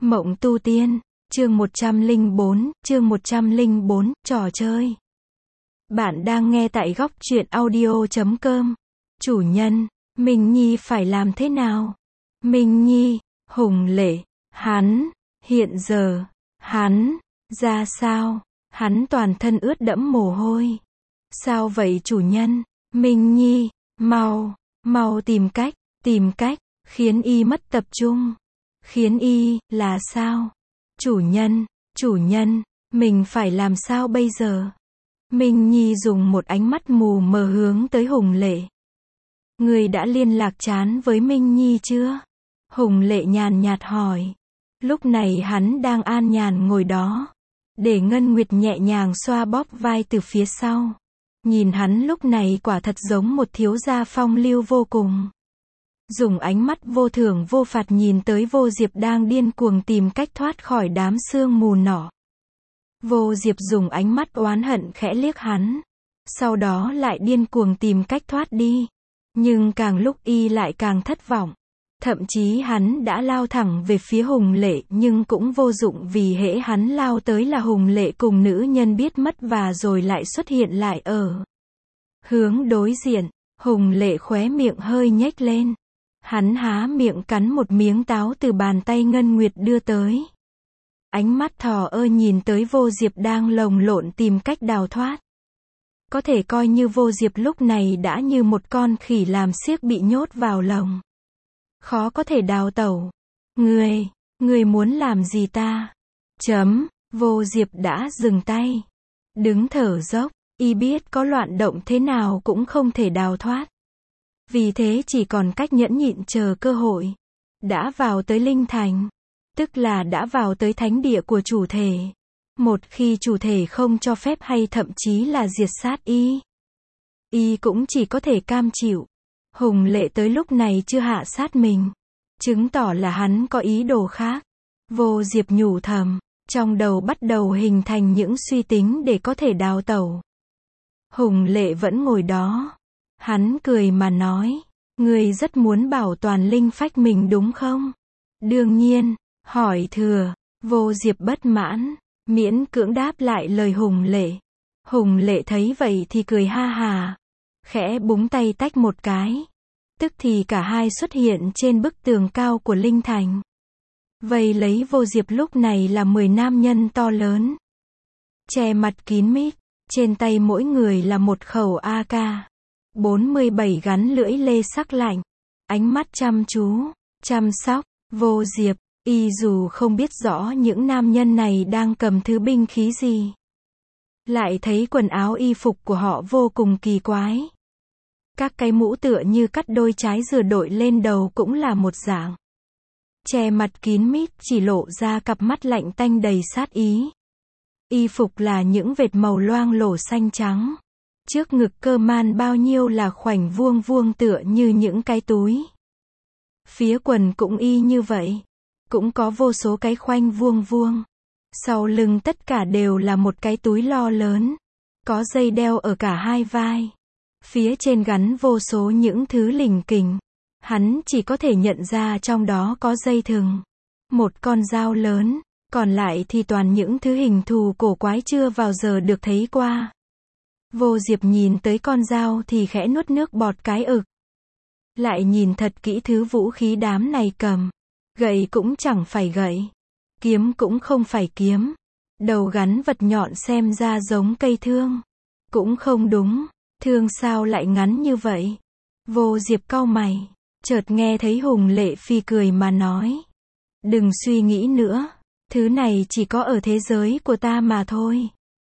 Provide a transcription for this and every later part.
Mộng tu tiên, chương 104, trò chơi. Bạn đang nghe tại góc truyện audio.com. Chủ nhân, Minh Nhi phải làm thế nào? Minh Nhi, Hùng Lệ, hiện giờ, ra sao? Hắn toàn thân ướt đẫm mồ hôi. Sao vậy chủ nhân? Minh Nhi, mau tìm cách, khiến y mất tập trung. Khiến y, là sao? Chủ nhân, mình phải làm sao bây giờ? Minh Nhi dùng một ánh mắt mù mờ hướng tới Hùng Lệ. Người đã liên lạc chán với Minh Nhi chưa? Hùng Lệ nhàn nhạt hỏi. Lúc này hắn đang an nhàn ngồi đó. Để Ngân Nguyệt nhẹ nhàng xoa bóp vai từ phía sau. Nhìn hắn lúc này quả thật giống một thiếu gia phong lưu vô cùng. Dùng ánh mắt vô thưởng vô phạt nhìn tới Vô Diệp đang điên cuồng tìm cách thoát khỏi đám sương mù nọ. Vô Diệp dùng ánh mắt oán hận khẽ liếc hắn. Sau đó lại điên cuồng tìm cách thoát đi. Nhưng càng lúc y lại càng thất vọng. Thậm chí hắn đã lao thẳng về phía Hùng Lệ nhưng cũng vô dụng vì hễ hắn lao tới là Hùng Lệ cùng nữ nhân biết mất và rồi lại xuất hiện lại ở hướng đối diện. Hùng Lệ khóe miệng hơi nhếch lên. Hắn há miệng cắn một miếng táo từ bàn tay Ngân Nguyệt đưa tới. Ánh mắt thò ơ nhìn tới Vô Diệp đang lồng lộn tìm cách đào thoát. Có thể coi như Vô Diệp lúc này đã như một con khỉ làm xiếc bị nhốt vào lồng. Khó có thể đào tẩu. Ngươi muốn làm gì ta? Vô Diệp đã dừng tay. Đứng thở dốc, y biết có loạn động thế nào cũng không thể đào thoát. Vì thế chỉ còn cách nhẫn nhịn chờ cơ hội. Đã vào tới Linh Thành. Tức là đã vào tới thánh địa của chủ thể. Một khi chủ thể không cho phép hay thậm chí là diệt sát y cũng chỉ có thể cam chịu. Hùng Lệ tới lúc này chưa hạ sát mình. Chứng tỏ là hắn có ý đồ khác. Vô Diệp nhủ thầm. Trong đầu bắt đầu hình thành những suy tính để có thể đào tẩu. Hùng Lệ vẫn ngồi đó. Hắn cười mà nói. Ngươi rất muốn bảo toàn linh phách mình đúng không? Đương nhiên. Hỏi thừa. Vô Diệp bất mãn. Miễn cưỡng đáp lại lời Hùng Lệ. Hùng Lệ thấy vậy thì cười ha hà. Khẽ búng tay tách một cái. Tức thì cả hai xuất hiện trên bức tường cao của Linh Thành. Vây lấy Vô Diệp lúc này là 10 nam nhân to lớn. Che mặt kín mít. Trên tay mỗi người là một khẩu AK. 47 gắn lưỡi lê sắc lạnh. Ánh mắt chăm chú, chăm sóc. Vô Diệp, y dù không biết rõ những nam nhân này đang cầm thứ binh khí gì. Lại thấy quần áo y phục của họ vô cùng kỳ quái. Các cái mũ tựa như cắt đôi trái dừa đội lên đầu cũng là một dạng. Che mặt kín mít chỉ lộ ra cặp mắt lạnh tanh đầy sát ý. Y phục là những vệt màu loang lổ xanh trắng. Trước ngực cơ man bao nhiêu là khoảnh vuông vuông tựa như những cái túi. Phía quần cũng y như vậy. Cũng có vô số cái khoanh vuông vuông. Sau lưng tất cả đều là một cái túi lo lớn. Có dây đeo ở cả hai vai. Phía trên gắn vô số những thứ lỉnh kỉnh. Hắn chỉ có thể nhận ra trong đó có dây thừng. Một con dao lớn. Còn lại thì toàn những thứ hình thù cổ quái chưa bao giờ được thấy qua. Vô Diệp nhìn tới con dao thì khẽ nuốt nước bọt cái ực. Lại nhìn thật kỹ thứ vũ khí đám này cầm. Gậy cũng chẳng phải gậy. Kiếm cũng không phải kiếm. Đầu gắn vật nhọn xem ra giống cây thương. Cũng không đúng. Thương sao lại ngắn như vậy? Vô Diệp cau mày. Chợt nghe thấy Hùng Lệ phi cười mà nói. Đừng suy nghĩ nữa. Thứ này chỉ có ở thế giới của ta mà thôi.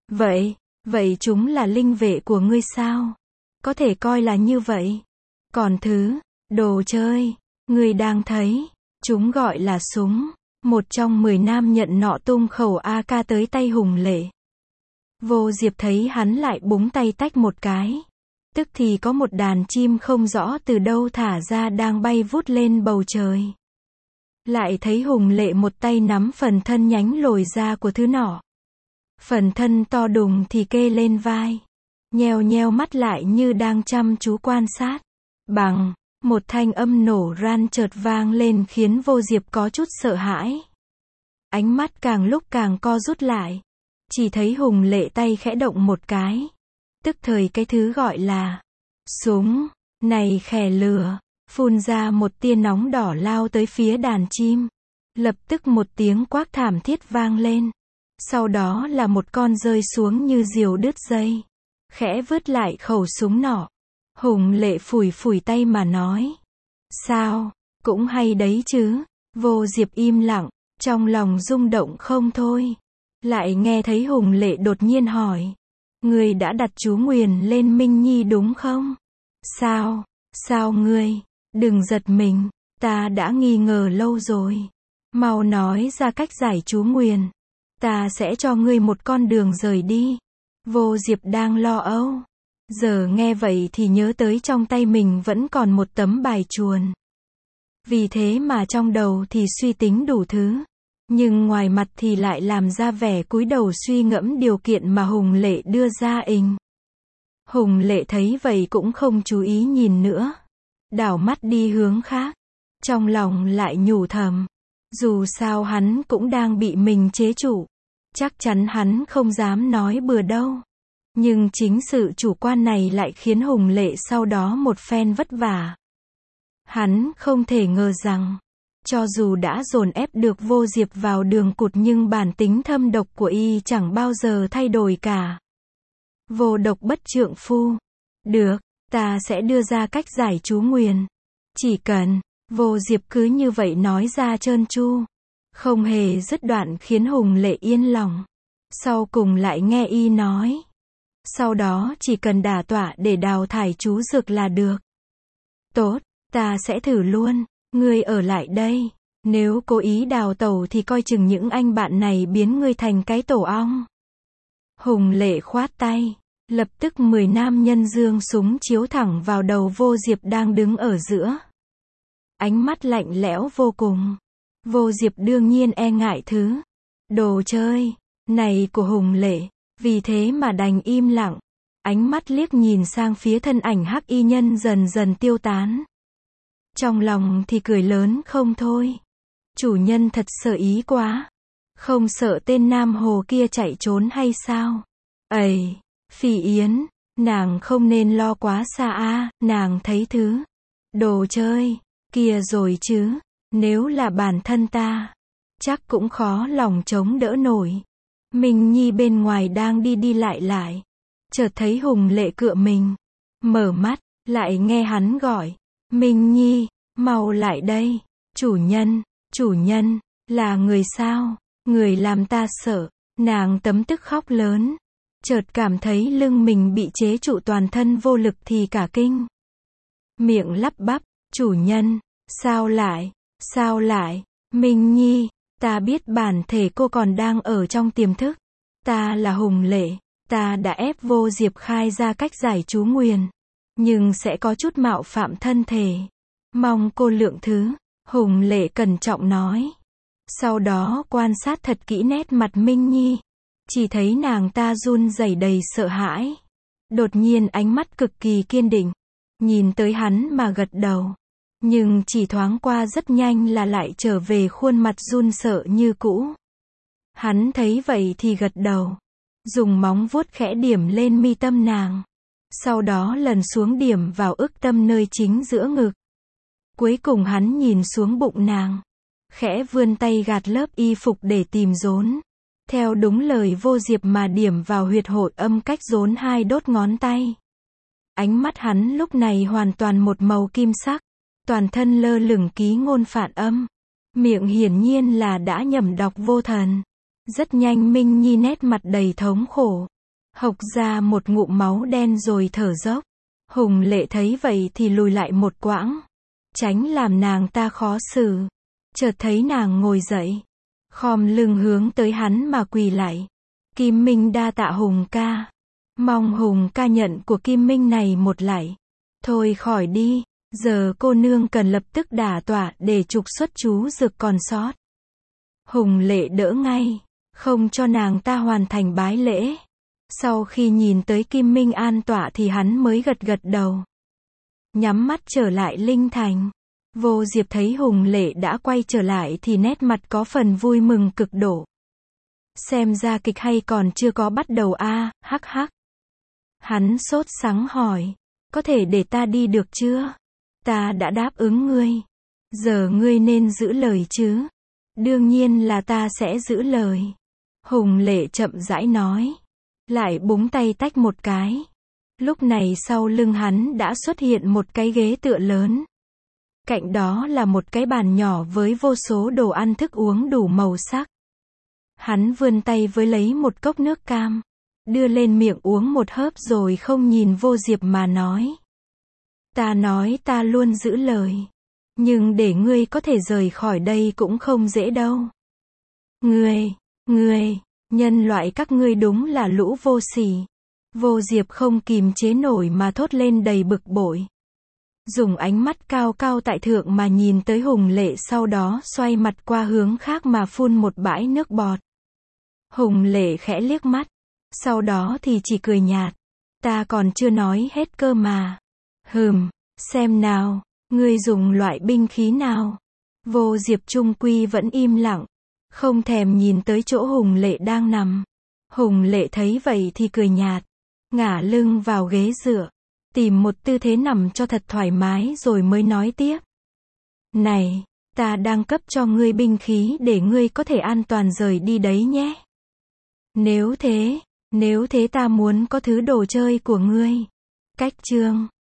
Vậy chúng là linh vệ của ngươi sao? Có thể coi là như vậy. Còn thứ, đồ chơi, ngươi đang thấy, chúng gọi là súng. Một trong 10 nam nhận nọ tung khẩu AK tới tay Hùng Lệ. Vô Diệp thấy hắn lại búng tay tách một cái. Tức thì có một đàn chim không rõ từ đâu thả ra đang bay vút lên bầu trời. Lại thấy Hùng Lệ một tay nắm phần thân nhánh lồi ra của thứ nọ. Phần thân to đùng thì kê lên vai. Nheo mắt lại như đang chăm chú quan sát. Bằng, một thanh âm nổ ran chợt vang lên khiến Vô Diệp có chút sợ hãi. Ánh mắt càng lúc càng co rút lại. Chỉ thấy Hùng Lệ tay khẽ động một cái. Tức thời cái thứ gọi là súng, này khè lửa, phun ra một tia nóng đỏ lao tới phía đàn chim. Lập tức một tiếng quát thảm thiết vang lên. Sau đó là một con rơi xuống như diều đứt dây. Khẽ vứt lại khẩu súng nỏ. Hùng Lệ phủi phủi tay mà nói. Sao, cũng hay đấy chứ. Vô Diệp im lặng, trong lòng rung động không thôi. Lại nghe thấy Hùng Lệ đột nhiên hỏi. Ngươi đã đặt chú nguyền lên Minh Nhi đúng không? Sao ngươi? Đừng giật mình, ta đã nghi ngờ lâu rồi. Mau nói ra cách giải chú nguyền. Ta sẽ cho ngươi một con đường rời đi. Vô Diệp đang lo âu. Giờ nghe vậy thì nhớ tới trong tay mình vẫn còn một tấm bài chuồn. Vì thế mà trong đầu thì suy tính đủ thứ. Nhưng ngoài mặt thì lại làm ra vẻ cúi đầu suy ngẫm điều kiện mà Hùng Lệ đưa ra ình. Hùng Lệ thấy vậy cũng không chú ý nhìn nữa. Đảo mắt đi hướng khác. Trong lòng lại nhủ thầm. Dù sao hắn cũng đang bị mình chế trụ. Chắc chắn hắn không dám nói bừa đâu. Nhưng chính sự chủ quan này lại khiến Hùng Lệ sau đó một phen vất vả. Hắn không thể ngờ rằng, cho dù đã dồn ép được Vô Diệp vào đường cụt nhưng bản tính thâm độc của y chẳng bao giờ thay đổi cả. Vô độc bất trượng phu. Được, ta sẽ đưa ra cách giải chú nguyền. Chỉ cần, Vô Diệp cứ như vậy nói ra trơn tru. Không hề dứt đoạn khiến Hùng Lệ yên lòng. Sau cùng lại nghe y nói. Sau đó chỉ cần đả tọa để đào thải chú dược là được. Tốt, ta sẽ thử luôn. Ngươi ở lại đây. Nếu cố ý đào tẩu thì coi chừng những anh bạn này biến ngươi thành cái tổ ong. Hùng Lệ khoát tay. Lập tức 10 nam nhân giương súng chiếu thẳng vào đầu Vô Diệp đang đứng ở giữa. Ánh mắt lạnh lẽo vô cùng. Vô Diệp đương nhiên e ngại thứ đồ chơi này của Hùng Lệ. Vì thế mà đành im lặng. Ánh mắt liếc nhìn sang phía thân ảnh hắc y nhân dần dần tiêu tán. Trong lòng thì cười lớn không thôi. Chủ nhân thật sợ ý quá. Không sợ tên Nam Hồ kia chạy trốn hay sao? Ây, Phỉ Yến, nàng không nên lo quá xa a, nàng thấy thứ đồ chơi kia rồi chứ. Nếu là bản thân ta, chắc cũng khó lòng chống đỡ nổi. Minh Nhi bên ngoài đang đi lại. Chợt thấy Hùng Lệ cựa mình. Mở mắt, lại nghe hắn gọi. Minh Nhi, mau lại đây. Chủ nhân, là người sao? Người làm ta sợ. Nàng tấm tức khóc lớn. Chợt cảm thấy lưng mình bị chế trụ toàn thân vô lực thì cả kinh. Miệng lắp bắp, chủ nhân, sao lại, Minh Nhi, ta biết bản thể cô còn đang ở trong tiềm thức. Ta là Hùng Lệ, ta đã ép Vô Diệp khai ra cách giải chú nguyền. Nhưng sẽ có chút mạo phạm thân thể. Mong cô lượng thứ, Hùng Lệ cẩn trọng nói. Sau đó quan sát thật kỹ nét mặt Minh Nhi. Chỉ thấy nàng ta run rẩy đầy sợ hãi. Đột nhiên ánh mắt cực kỳ kiên định. Nhìn tới hắn mà gật đầu. Nhưng chỉ thoáng qua rất nhanh là lại trở về khuôn mặt run sợ như cũ. Hắn thấy vậy thì gật đầu. Dùng móng vuốt khẽ điểm lên mi tâm nàng. Sau đó lần xuống điểm vào ức tâm nơi chính giữa ngực. Cuối cùng hắn nhìn xuống bụng nàng. Khẽ vươn tay gạt lớp y phục để tìm rốn. Theo đúng lời Vô Diệp mà điểm vào huyệt hội âm cách rốn 2 đốt ngón tay. Ánh mắt hắn lúc này hoàn toàn một màu kim sắc. Toàn thân lơ lửng ký ngôn phản âm. Miệng hiển nhiên là đã nhẩm đọc vô thần. Rất nhanh Minh Nhi nét mặt đầy thống khổ. Hộc ra một ngụm máu đen rồi thở dốc. Hùng Lệ thấy vậy thì lùi lại một quãng. Tránh làm nàng ta khó xử. Chợt thấy nàng ngồi dậy. Khom lưng hướng tới hắn mà quỳ lại. Kim Minh đa tạ Hùng ca. Mong Hùng ca nhận của Kim Minh này một lạy. Thôi khỏi đi. Giờ cô nương cần lập tức đả tọa để trục xuất chú dược còn sót. Hùng Lệ đỡ ngay. Không cho nàng ta hoàn thành bái lễ. Sau khi nhìn tới Kim Minh an tọa thì hắn mới gật đầu. Nhắm mắt trở lại linh thành. Vô Diệp thấy Hùng Lệ đã quay trở lại thì nét mặt có phần vui mừng cực độ. Xem ra kịch hay còn chưa có bắt đầu a, hắc hắc. Hắn sốt sắng hỏi, có thể để ta đi được chưa? Ta đã đáp ứng ngươi. Giờ ngươi nên giữ lời chứ. Đương nhiên là ta sẽ giữ lời. Hùng Lệ chậm rãi nói. Lại búng tay tách một cái. Lúc này sau lưng hắn đã xuất hiện một cái ghế tựa lớn. Cạnh đó là một cái bàn nhỏ với vô số đồ ăn thức uống đủ màu sắc. Hắn vươn tay với lấy một cốc nước cam. Đưa lên miệng uống một hớp rồi không nhìn Vô Diệp mà nói. Ta nói ta luôn giữ lời. Nhưng để ngươi có thể rời khỏi đây cũng không dễ đâu. Ngươi, nhân loại các ngươi đúng là lũ vô sỉ. Vô Diệp không kìm chế nổi mà thốt lên đầy bực bội. Dùng ánh mắt cao cao tại thượng mà nhìn tới Hùng Lệ, sau đó xoay mặt qua hướng khác mà phun một bãi nước bọt. Hùng Lệ khẽ liếc mắt. Sau đó thì chỉ cười nhạt. Ta còn chưa nói hết cơ mà. Xem nào, ngươi dùng loại binh khí nào? Vô Diệp trung quy vẫn im lặng. Không thèm nhìn tới chỗ Hùng Lệ đang nằm. Hùng Lệ thấy vậy thì cười nhạt. Ngả lưng vào ghế dựa. Tìm một tư thế nằm cho thật thoải mái rồi mới nói tiếp. Này, ta đang cấp cho ngươi binh khí để ngươi có thể an toàn rời đi đấy nhé. Nếu thế ta muốn có thứ đồ chơi của ngươi. Cách chương